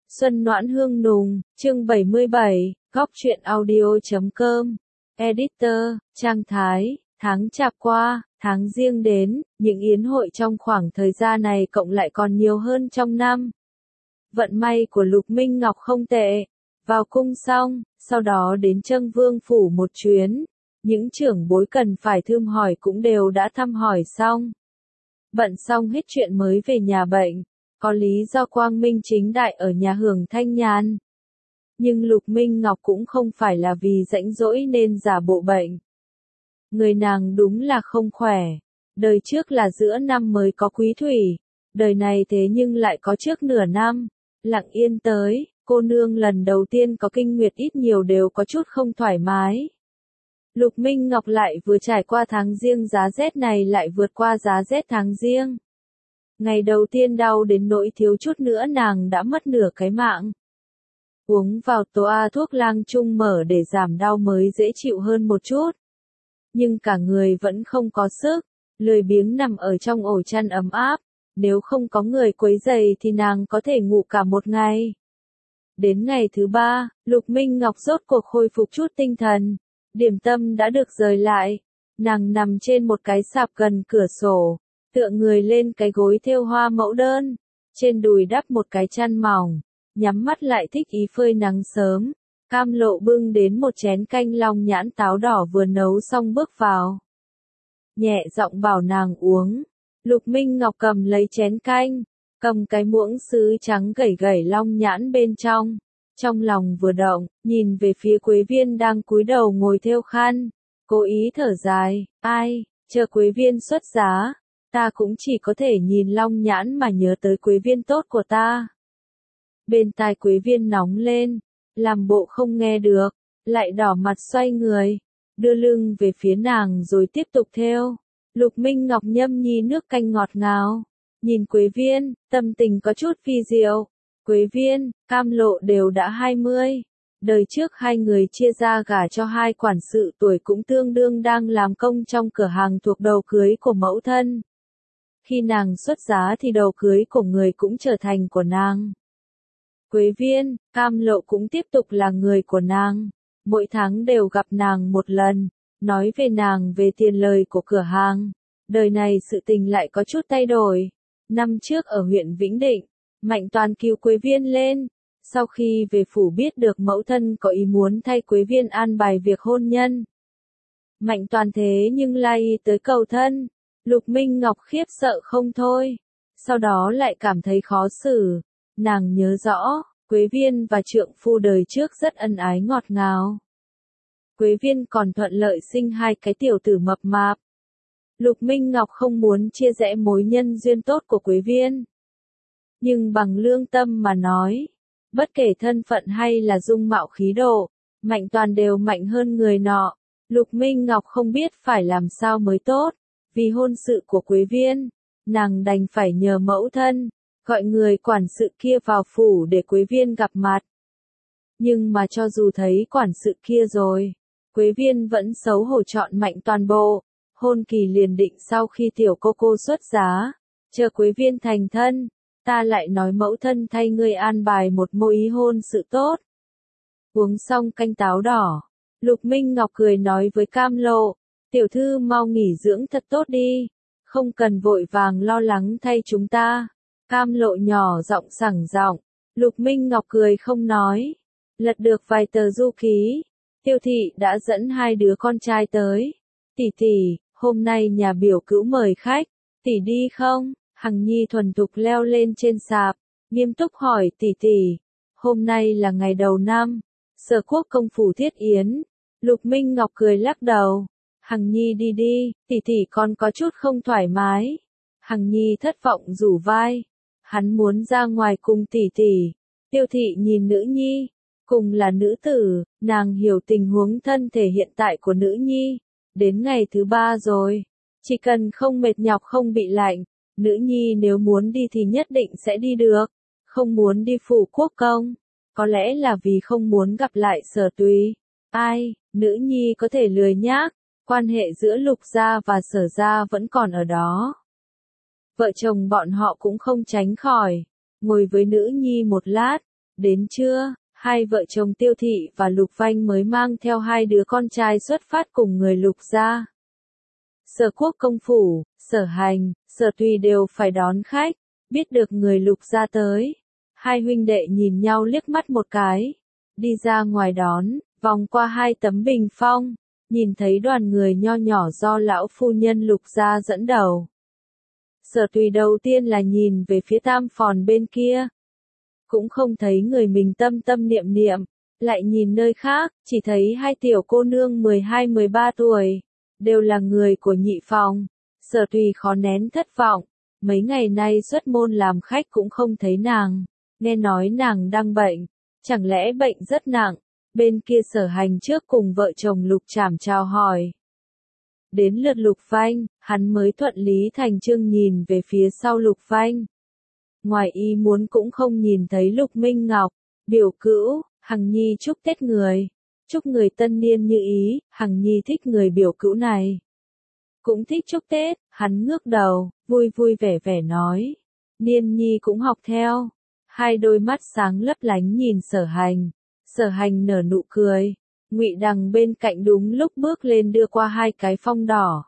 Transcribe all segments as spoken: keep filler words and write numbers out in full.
Xuân Noãn Hương Nùng, chương bảy mươi bảy, góc truyện audio.com, Editor, Trang Thái, tháng chạp qua, tháng giêng đến, những yến hội trong khoảng thời gian này cộng lại còn nhiều hơn trong năm. Vận may của Lục Minh Ngọc không tệ, vào cung xong, sau đó đến Trâng Vương Phủ một chuyến, những trưởng bối cần phải thăm hỏi cũng đều đã thăm hỏi xong. Bận xong hết chuyện mới về nhà bệnh. Có lý do quang minh chính đại ở nhà hưởng thanh nhàn. Nhưng Lục Minh Ngọc cũng không phải là vì rãnh rỗi nên giả bộ bệnh. Người nàng đúng là không khỏe. Đời trước là giữa năm mới có quý thủy. Đời này thế nhưng lại có trước nửa năm. Lặng yên tới, cô nương lần đầu tiên có kinh nguyệt ít nhiều đều có chút không thoải mái. Lục Minh Ngọc lại vừa trải qua tháng giêng giá rét này lại vượt qua giá rét tháng giêng. Ngày đầu tiên đau đến nỗi thiếu chút nữa nàng đã mất nửa cái mạng. Uống vào toa thuốc lang trung mở để giảm đau mới dễ chịu hơn một chút. Nhưng cả người vẫn không có sức, lười biếng nằm ở trong ổ chăn ấm áp. Nếu không có người quấy rầy thì nàng có thể ngủ cả một ngày. Đến ngày thứ ba, Lục Minh Ngọc rốt cuộc khôi phục chút tinh thần. Điểm tâm đã được rời lại. Nàng nằm trên một cái sạp gần cửa sổ. Tựa người lên cái gối thêu hoa mẫu đơn, trên đùi đắp một cái chăn mỏng, nhắm mắt lại thích ý phơi nắng sớm. Cam Lộ bưng đến một chén canh long nhãn táo đỏ vừa nấu xong bước vào. Nhẹ giọng bảo nàng uống. Lục Minh Ngọc cầm lấy chén canh, cầm cái muỗng sứ trắng gẩy gẩy long nhãn bên trong. Trong lòng vừa động, nhìn về phía Quế Viên đang cúi đầu ngồi thêu khăn, cố ý thở dài, ai, chờ Quế Viên xuất giá. Ta cũng chỉ có thể nhìn long nhãn mà nhớ tới Quế Viên tốt của ta. Bên tai Quế Viên nóng lên, làm bộ không nghe được, lại đỏ mặt xoay người, đưa lưng về phía nàng rồi tiếp tục thêu. Lục Minh Ngọc nhâm nhi nước canh ngọt ngào, nhìn Quế Viên, tâm tình có chút phi diệu. Quế Viên, Cam Lộ đều đã hai mươi. Đời trước hai người chia ra gả cho hai quản sự tuổi cũng tương đương đang làm công trong cửa hàng thuộc đầu cưới của mẫu thân. Khi nàng xuất giá thì đầu cưới của người cũng trở thành của nàng. Quế Viên, Cam Lộ cũng tiếp tục là người của nàng. Mỗi tháng đều gặp nàng một lần, nói về nàng về tiền lời của cửa hàng. Đời này sự tình lại có chút thay đổi. Năm trước ở huyện Vĩnh Định, Mạnh Toàn cứu Quế Viên lên. Sau khi về phủ biết được mẫu thân có ý muốn thay Quế Viên an bài việc hôn nhân. Mạnh Toàn thế nhưng lai tới cầu thân. Lục Minh Ngọc khiếp sợ không thôi, sau đó lại cảm thấy khó xử. Nàng nhớ rõ, Quế Viên và trượng phu đời trước rất ân ái ngọt ngào. Quế Viên còn thuận lợi sinh hai cái tiểu tử mập mạp. Lục Minh Ngọc không muốn chia rẽ mối nhân duyên tốt của Quế Viên. Nhưng bằng lương tâm mà nói, bất kể thân phận hay là dung mạo khí độ, Mạnh Toàn đều mạnh hơn người nọ. Lục Minh Ngọc không biết phải làm sao mới tốt. Vì hôn sự của Quế Viên, nàng đành phải nhờ mẫu thân, gọi người quản sự kia vào phủ để Quế Viên gặp mặt. Nhưng mà cho dù thấy quản sự kia rồi, Quế Viên vẫn xấu hổ chọn Mạnh Toàn bộ. Hôn kỳ liền định sau khi tiểu cô cô xuất giá, chờ Quế Viên thành thân, ta lại nói mẫu thân thay ngươi an bài một mối ý hôn sự tốt. Uống xong canh táo đỏ, Lục Minh Ngọc cười nói với Cam Lộ. Tiểu thư mau nghỉ dưỡng thật tốt đi, không cần vội vàng lo lắng thay chúng ta. Cam Lộ nhỏ giọng sảng giọng, Lục Minh Ngọc cười không nói. Lật được vài tờ du ký, Tiêu thị đã dẫn hai đứa con trai tới. Tỷ tỷ, hôm nay nhà biểu cữu mời khách, tỷ đi không? Hằng Nhi thuần thục leo lên trên sạp, nghiêm túc hỏi tỷ tỷ. Hôm nay là ngày đầu năm, Sở Quốc công phủ thiết yến. Lục Minh Ngọc cười lắc đầu. Hằng Nhi đi đi, tỷ tỷ con có chút không thoải mái. Hằng Nhi thất vọng rủ vai. Hắn muốn ra ngoài cùng tỷ tỷ. Tiêu thị nhìn nữ nhi. Cùng là nữ tử, nàng hiểu tình huống thân thể hiện tại của nữ nhi. Đến ngày thứ ba rồi. Chỉ cần không mệt nhọc không bị lạnh. Nữ nhi nếu muốn đi thì nhất định sẽ đi được. Không muốn đi phủ quốc công. Có lẽ là vì không muốn gặp lại Sở Túy. Ai, nữ nhi có thể lười nhác. Quan hệ giữa Lục gia và Sở gia vẫn còn ở đó. Vợ chồng bọn họ cũng không tránh khỏi. Ngồi với nữ nhi một lát, Đến trưa, hai vợ chồng Tiêu Thị và Lục Vanh mới mang theo hai đứa con trai xuất phát cùng người Lục gia. Sở Quốc công phủ, Sở Hành, Sở Tùy đều phải đón khách, biết được người Lục gia tới. Hai huynh đệ nhìn nhau liếc mắt một cái, đi ra ngoài đón, vòng qua hai tấm bình phong, nhìn thấy đoàn người nho nhỏ do lão phu nhân Lục gia dẫn đầu. Sở Tùy đầu tiên là nhìn về phía Tam Phòn bên kia, cũng không thấy người mình tâm tâm niệm niệm, lại nhìn nơi khác, chỉ thấy hai tiểu cô nương mười hai mười ba tuổi, đều là người của nhị phòng. Sở Tùy khó nén thất vọng, mấy ngày nay xuất môn làm khách cũng không thấy nàng, nghe nói nàng đang bệnh, chẳng lẽ bệnh rất nặng. Bên kia Sở Hành trước cùng vợ chồng Lục Trảm chào hỏi. Đến lượt Lục Vanh, hắn mới thuận lý thành chương nhìn về phía sau Lục Vanh. Ngoài ý muốn cũng không nhìn thấy Lục Minh Ngọc, biểu cữu, Hằng Nhi chúc Tết người, chúc người tân niên như ý. Hằng Nhi thích người biểu cữu này, cũng thích chúc Tết. Hắn ngước đầu, vui vui vẻ vẻ nói. Niên Nhi cũng học theo. Hai đôi mắt sáng lấp lánh nhìn Sở Hành. Sở Hành nở nụ cười. Ngụy Đằng bên cạnh đúng lúc bước lên đưa qua hai cái phong đỏ.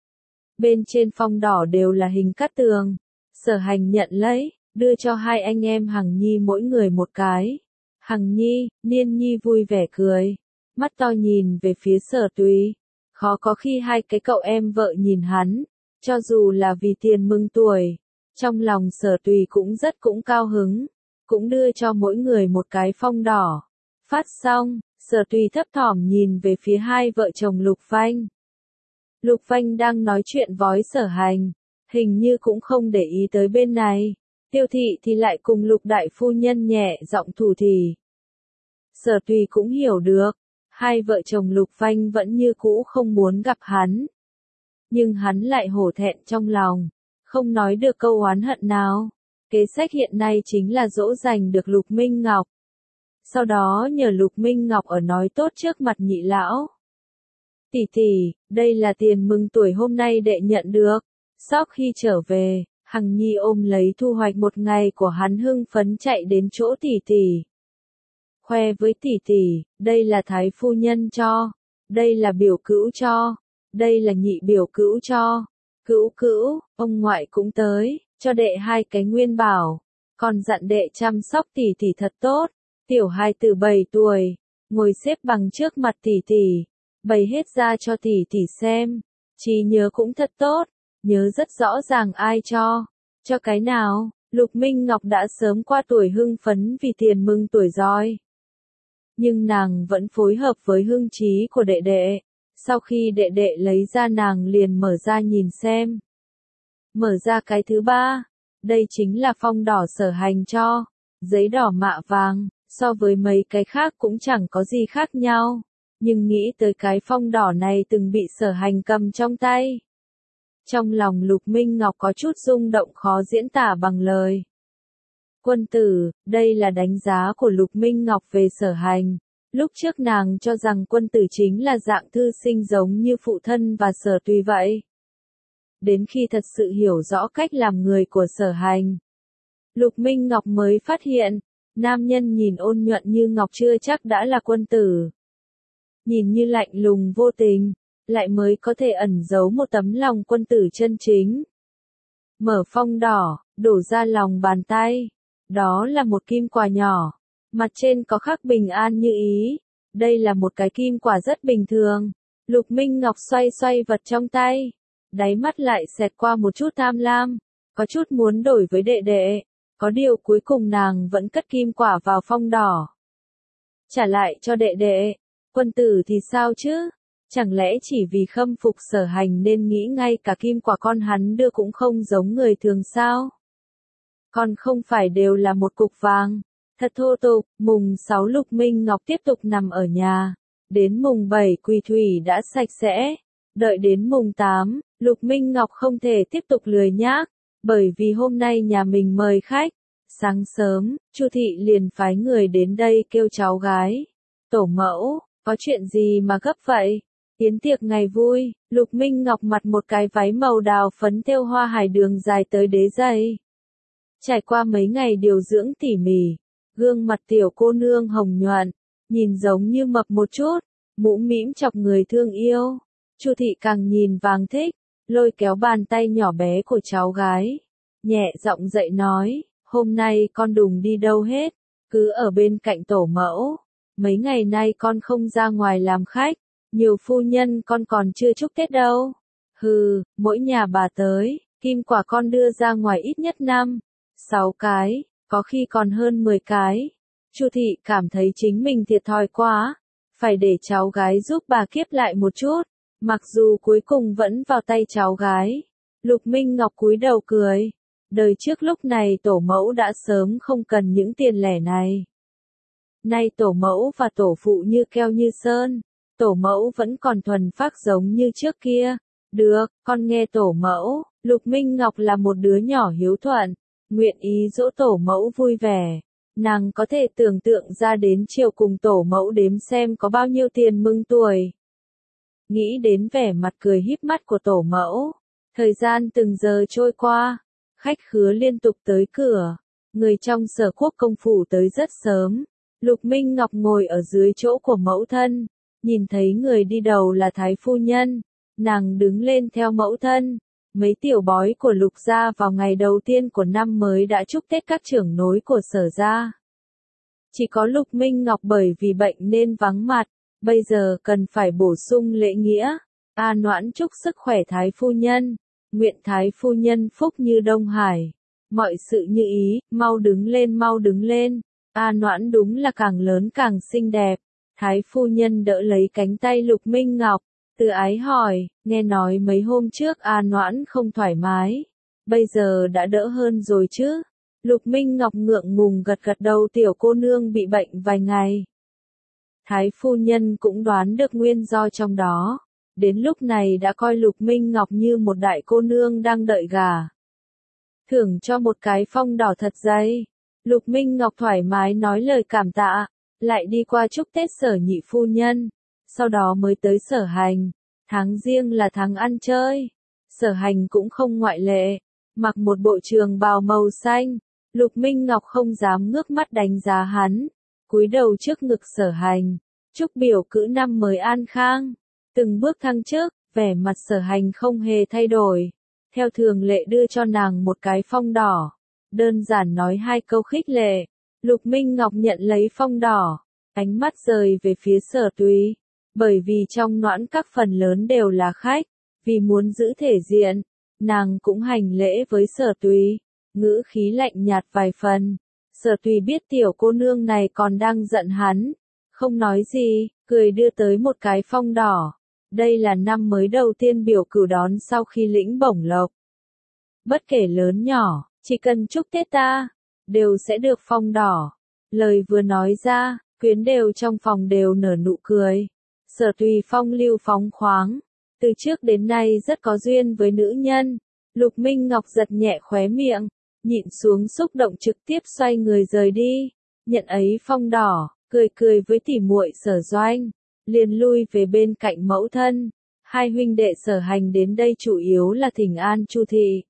Bên trên phong đỏ đều là hình cát tường. Sở Hành nhận lấy, đưa cho hai anh em Hằng Nhi mỗi người một cái. Hằng Nhi, Niên Nhi vui vẻ cười, mắt to nhìn về phía Sở Tùy. Khó có khi hai cái cậu em vợ nhìn hắn, cho dù là vì tiền mừng tuổi, trong lòng Sở Tùy cũng rất cũng cao hứng, cũng đưa cho mỗi người một cái phong đỏ. Phát xong, Sở Tùy thấp thỏm nhìn về phía hai vợ chồng Lục Vanh. Lục Vanh đang nói chuyện với Sở Hành, hình như cũng không để ý tới bên này. Tiêu Thị thì lại cùng Lục đại phu nhân nhẹ giọng thủ thỉ. Sở Tùy cũng hiểu được, hai vợ chồng Lục Vanh vẫn như cũ không muốn gặp hắn. Nhưng hắn lại hổ thẹn trong lòng, không nói được câu oán hận nào. Kế sách hiện nay chính là dỗ dành được Lục Minh Ngọc. Sau đó nhờ Lục Minh Ngọc ở nói tốt trước mặt nhị lão. Tỷ tỷ, đây là tiền mừng tuổi hôm nay đệ nhận được. Sau khi trở về, Hằng Nhi ôm lấy thu hoạch một ngày của hắn hưng phấn chạy đến chỗ tỷ tỷ. Khoe với tỷ tỷ, đây là thái phu nhân cho, đây là biểu cữu cho, đây là nhị biểu cữu cho. Cữu cữu, ông ngoại cũng tới, cho đệ hai cái nguyên bảo, còn dặn đệ chăm sóc tỷ tỷ thật tốt. Tiểu hai từ bảy tuổi, ngồi xếp bằng trước mặt tỷ tỷ, bày hết ra cho tỷ tỷ xem. Trí nhớ cũng thật tốt, nhớ rất rõ ràng ai cho, cho cái nào. Lục Minh Ngọc đã sớm qua tuổi hưng phấn vì tiền mừng tuổi rồi. Nhưng nàng vẫn phối hợp với hưng trí của đệ đệ. Sau khi đệ đệ lấy ra nàng liền mở ra nhìn xem. Mở ra cái thứ ba, đây chính là phong đỏ Sở Hành cho, giấy đỏ mạ vàng, so với mấy cái khác cũng chẳng có gì khác nhau. Nhưng nghĩ tới cái phong đỏ này từng bị Sở Hành cầm trong tay. Trong lòng Lục Minh Ngọc có chút rung động khó diễn tả bằng lời. Quân tử, đây là đánh giá của Lục Minh Ngọc về Sở Hành. Lúc trước nàng cho rằng quân tử chính là dạng thư sinh giống như phụ thân và Sở Tùy vậy. Đến khi thật sự hiểu rõ cách làm người của Sở Hành, Lục Minh Ngọc mới phát hiện, nam nhân nhìn ôn nhuận như ngọc chưa chắc đã là quân tử. Nhìn như lạnh lùng vô tình, lại mới có thể ẩn giấu một tấm lòng quân tử chân chính. Mở phong đỏ, đổ ra lòng bàn tay. Đó là một kim quả nhỏ. Mặt trên có khắc bình an như ý. Đây là một cái kim quả rất bình thường. Lục Minh Ngọc xoay xoay vật trong tay. Đáy mắt lại xẹt qua một chút tham lam. Có chút muốn đổi với đệ đệ. Có điều cuối cùng nàng vẫn cất kim quả vào phong đỏ. Trả lại cho đệ đệ. Quân tử thì sao chứ? Chẳng lẽ chỉ vì khâm phục Sở Hành nên nghĩ ngay cả kim quả con hắn đưa cũng không giống người thường sao? Còn không phải đều là một cục vàng. Thật thô tục. Mùng sáu Lục Minh Ngọc tiếp tục nằm ở nhà. Đến mùng bảy quỳ thủy đã sạch sẽ. Đợi đến mùng tám, Lục Minh Ngọc không thể tiếp tục lười nhác. Bởi vì hôm nay nhà mình mời khách. Sáng sớm, Chu Thị liền phái người đến đây kêu cháu gái. Tổ mẫu, có chuyện gì mà gấp vậy? Yến tiệc ngày vui, Lục Minh Ngọc mặc một cái váy màu đào phấn thêu hoa hải đường dài tới đế giày. Trải qua mấy ngày điều dưỡng tỉ mỉ, Gương mặt tiểu cô nương hồng nhuận, nhìn giống như mập một chút, mũm mĩm chọc người thương yêu. Chu thị càng nhìn vàng thích, lôi kéo bàn tay nhỏ bé của cháu gái, nhẹ giọng dạy nói, hôm nay con đừng đi đâu hết, cứ ở bên cạnh tổ mẫu. Mấy ngày nay con không ra ngoài làm khách, nhiều phu nhân con còn chưa chúc Tết đâu. Hừ, mỗi nhà bà tới, kim quả con đưa ra ngoài ít nhất năm, sáu cái, có khi còn hơn mười cái. Chu thị cảm thấy chính mình thiệt thòi quá, phải để cháu gái giúp bà kiếp lại một chút, mặc dù cuối cùng vẫn vào tay cháu gái. Lục Minh Ngọc cúi đầu cười, đời trước lúc này tổ mẫu đã sớm không cần những tiền lẻ này. Nay tổ mẫu và tổ phụ như keo như sơn, tổ mẫu vẫn còn thuần phác giống như trước kia. Được, con nghe tổ mẫu. Lục Minh Ngọc là một đứa nhỏ hiếu thuận, nguyện ý dỗ tổ mẫu vui vẻ. Nàng có thể tưởng tượng ra đến chiều cùng tổ mẫu đếm xem có bao nhiêu tiền mừng tuổi. Nghĩ đến vẻ mặt cười híp mắt của tổ mẫu, thời gian từng giờ trôi qua, khách khứa liên tục tới cửa, người trong Sở Quốc công phủ tới rất sớm. Lục Minh Ngọc ngồi ở dưới chỗ của mẫu thân, nhìn thấy người đi đầu là Thái phu nhân, nàng đứng lên theo mẫu thân. Mấy tiểu bói của Lục gia vào ngày đầu tiên của năm mới đã chúc Tết các trưởng nối của Sở gia. Chỉ có Lục Minh Ngọc bởi vì bệnh nên vắng mặt, bây giờ cần phải bổ sung lễ nghĩa. A Noãn chúc sức khỏe Thái phu nhân, nguyện Thái phu nhân phúc như Đông Hải, mọi sự như ý, mau đứng lên mau đứng lên. A Noãn đúng là càng lớn càng xinh đẹp. Thái phu nhân đỡ lấy cánh tay Lục Minh Ngọc, từ ái hỏi, nghe nói mấy hôm trước A Noãn không thoải mái, bây giờ đã đỡ hơn rồi chứ? Lục Minh Ngọc ngượng ngùng gật gật đầu, tiểu cô nương bị bệnh vài ngày. Thái phu nhân cũng đoán được nguyên do trong đó, đến lúc này đã coi Lục Minh Ngọc như một đại cô nương đang đợi gà. Thưởng cho một cái phong đỏ thật dày. Lục Minh Ngọc thoải mái nói lời cảm tạ, lại đi qua chúc Tết Sở nhị phu nhân, sau đó mới tới Sở Hành. Tháng Giêng là tháng ăn chơi, Sở Hành cũng không ngoại lệ, mặc một bộ trường bào màu xanh. Lục Minh Ngọc không dám ngước mắt đánh giá hắn, cúi đầu trước ngực Sở Hành, chúc biểu cữ năm mới an khang, từng bước thăng chức. Vẻ mặt Sở Hành không hề thay đổi, theo thường lệ đưa cho nàng một cái phong đỏ, đơn giản nói hai câu khích lệ. Lục Minh Ngọc nhận lấy phong đỏ, ánh mắt rời về phía Sở Túy, bởi vì trong Noãn các phần lớn đều là khách, vì muốn giữ thể diện, nàng cũng hành lễ với Sở Túy, ngữ khí lạnh nhạt vài phần. Sở Túy biết tiểu cô nương này còn đang giận hắn, không nói gì, cười đưa tới một cái phong đỏ. Đây là năm mới đầu tiên biểu cửu đón sau khi lĩnh bổng lộc. Bất kể lớn nhỏ, chỉ cần chúc Tết ta, đều sẽ được phong đỏ. Lời vừa nói ra, quyến đều trong phòng đều nở nụ cười. Sở Tùy phong lưu phóng khoáng, từ trước đến nay rất có duyên với nữ nhân. Lục Minh Ngọc giật nhẹ khóe miệng, nhịn xuống xúc động trực tiếp xoay người rời đi. Nhận ấy phong đỏ, cười cười với tỉ muội Sở Doanh, liền lui về bên cạnh mẫu thân. Hai huynh đệ Sở Hành đến đây chủ yếu là thỉnh an Chu thị.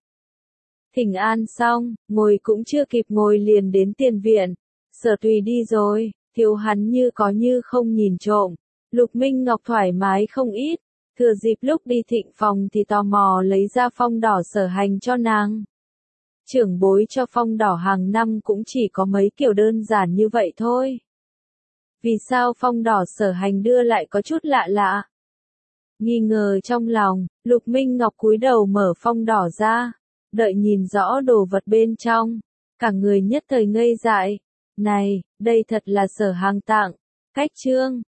Thỉnh an xong, ngồi cũng chưa kịp ngồi liền đến tiền viện. Sở Tùy đi rồi, thiếu hắn như có như không nhìn trộm. Lục Minh Ngọc thoải mái không ít, thừa dịp lúc đi thịnh phòng thì tò mò lấy ra phong đỏ Sở Hành cho nàng. Trưởng bối cho phong đỏ hàng năm cũng chỉ có mấy kiểu đơn giản như vậy thôi. Vì sao phong đỏ Sở Hành đưa lại có chút lạ lạ? Nghi ngờ trong lòng, Lục Minh Ngọc cúi đầu mở phong đỏ ra, đợi nhìn rõ đồ vật bên trong, cả người nhất thời ngây dại. Này, đây thật là Sở Hàng tặng. Cách chương